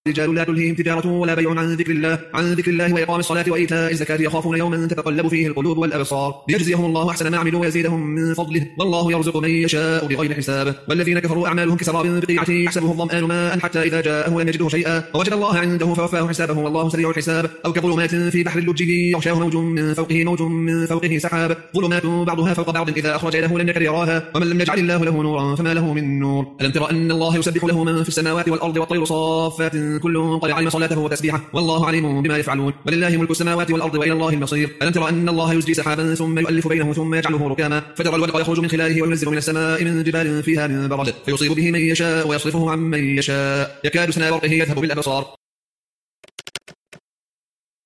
رجال لا تلهيهم تجارة ولا بيع عن ذكر الله وإقام الصلاة وإيتاء الزكاة يخافون يوما تتقلب فيه القلوب والأبصار ليجزيهم الله أحسن ما عملوا ويزيدهم من فضله والله يرزق من يشاء بغير حساب. والذين كفروا أعمالهم كسراب بقيعة يحسبه الظمآن ماء حتى إذا جاءه لم يجده شيئا ووجد الله عنده فوفاه حسابه والله سريع الحساب. أو كظلمات في بحر اللجي يغشاه موج من فوقه سحاب ظلمات بعضها فوق بعض إذا أخرج يده لم يكد يراها ومن لم يجعل الله له نورا فما له من نور. ألم تر أن الله يسبح له من في السماوات والأرض والطير صافات كل قد علم صلاته وتسبيحه والله عليم بما يفعلون ولله ملك السماوات والأرض وإلى الله المصير. ألم تر أن الله يزجي سحابا ثم يؤلف بينه ثم يجعله ركاما فترى الودق يخرج من خلاله وينزل من السماء من جبال فيها من برد فيصيب به من يشاء ويصرفه عن من يشاء يكاد سنا برقه يذهب بالأبصار